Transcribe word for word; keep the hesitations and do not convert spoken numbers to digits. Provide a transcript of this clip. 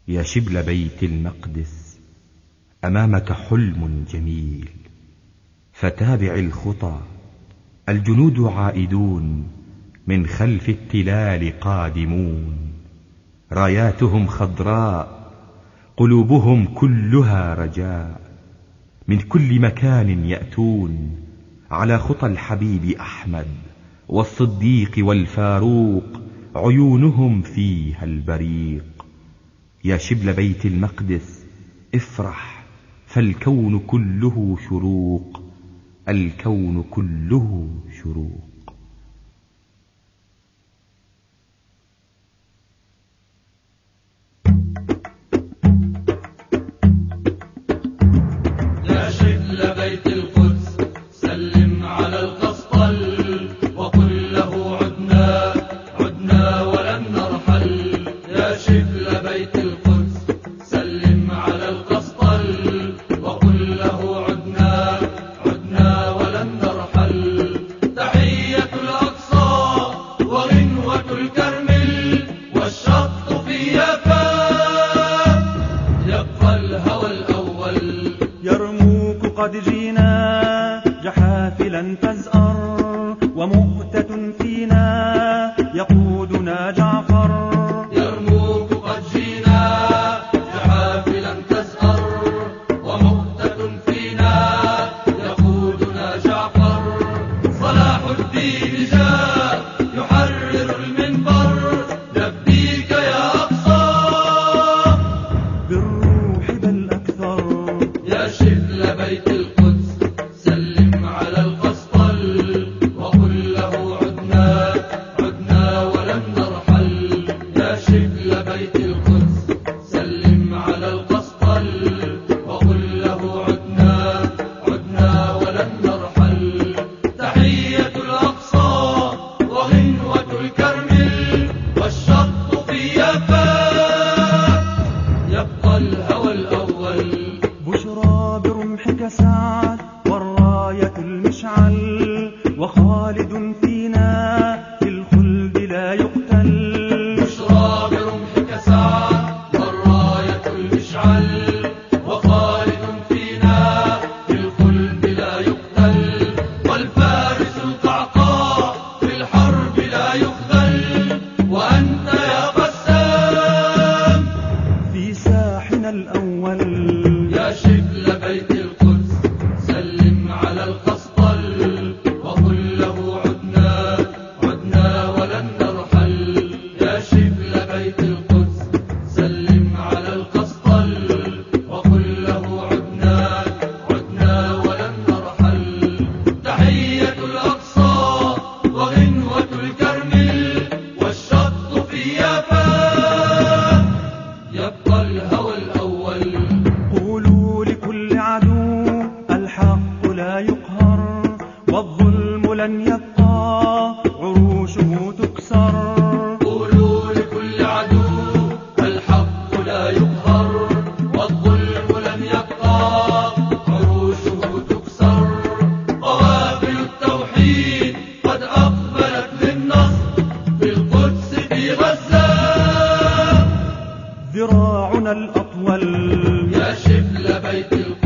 يا شبل بيت المقدس، أمامك حلم جميل، فتابع الخطى، الجنود عائدون، من خلف التلال قادمون، راياتهم خضراء، قلوبهم كلها رجاء، من كل مكان يأتون، على خطى الحبيب أحمد والصديق والفاروق، عيونهم فيها البريق. يا شبل بيت المقدس افرح، فالكون كله شروق، الكون كله شروق. يا شبل بيت القدس سلم على القسطل، وقل له عدنا عدنا ولن نرحل. يا شبل بيت القدس سلم على القسطل، وقل له عدنا عدنا ولن نرحل. تحية الأقصى وغنوة الكرمل، والشط في يافا، يبقى الهوى الأول. يرموك قد جينا جحافلا تزأر، ومؤتة فينا يقودنا جعفر. يرموك قد جينا جحافلا تزأر، ومؤتة فينا يقودنا جعفر. صلاح الدين جاء يحرر المنبر، لبيك يا أقصى بالروح بل أكثر. يا شبل بيت القدس سلم على القسطل، وقل له عدنا عدنا ولن نرحل. يا شبل بيت القدس سلم على القسطل، وقل له عدنا عدنا ولن نرحل. تحية الأقصى وغنوة الكرمل، والشط في يافا، يبقى الهوى الأول. بشرى برمحك سعد والراية المشعل، وخالد فينا في الخلد لا يقتل. بشرى برمحك سعد والراية المشعل، وخالد فينا في الخلد لا يقتل. والفارس القعقاع في الحرب لا يخذل، وأنت يا قسام في ساحنا الأول. يا شبل بيت القدس سلم على القسطل، وقل له عدنا عدنا ولن نرحل. يا شبل بيت القدس سلم على القسطل، وقل له عدنا عدنا ولن نرحل. تحية الأقصى وغنوة الكرمل، والشط في يافا، يبقى الهوى الأول. قولوا لكل عدو الحق لا يقهر، والظلم لن يبقى عروشه تكسر. قولوا لكل عدو الحق لا يقهر، والظلم لن يبقى عروشه تكسر. قوافل التوحيد قد أقبلت للنصر، بالقدس في غزة ذراعنا الأطول. يا شبل بيت القدس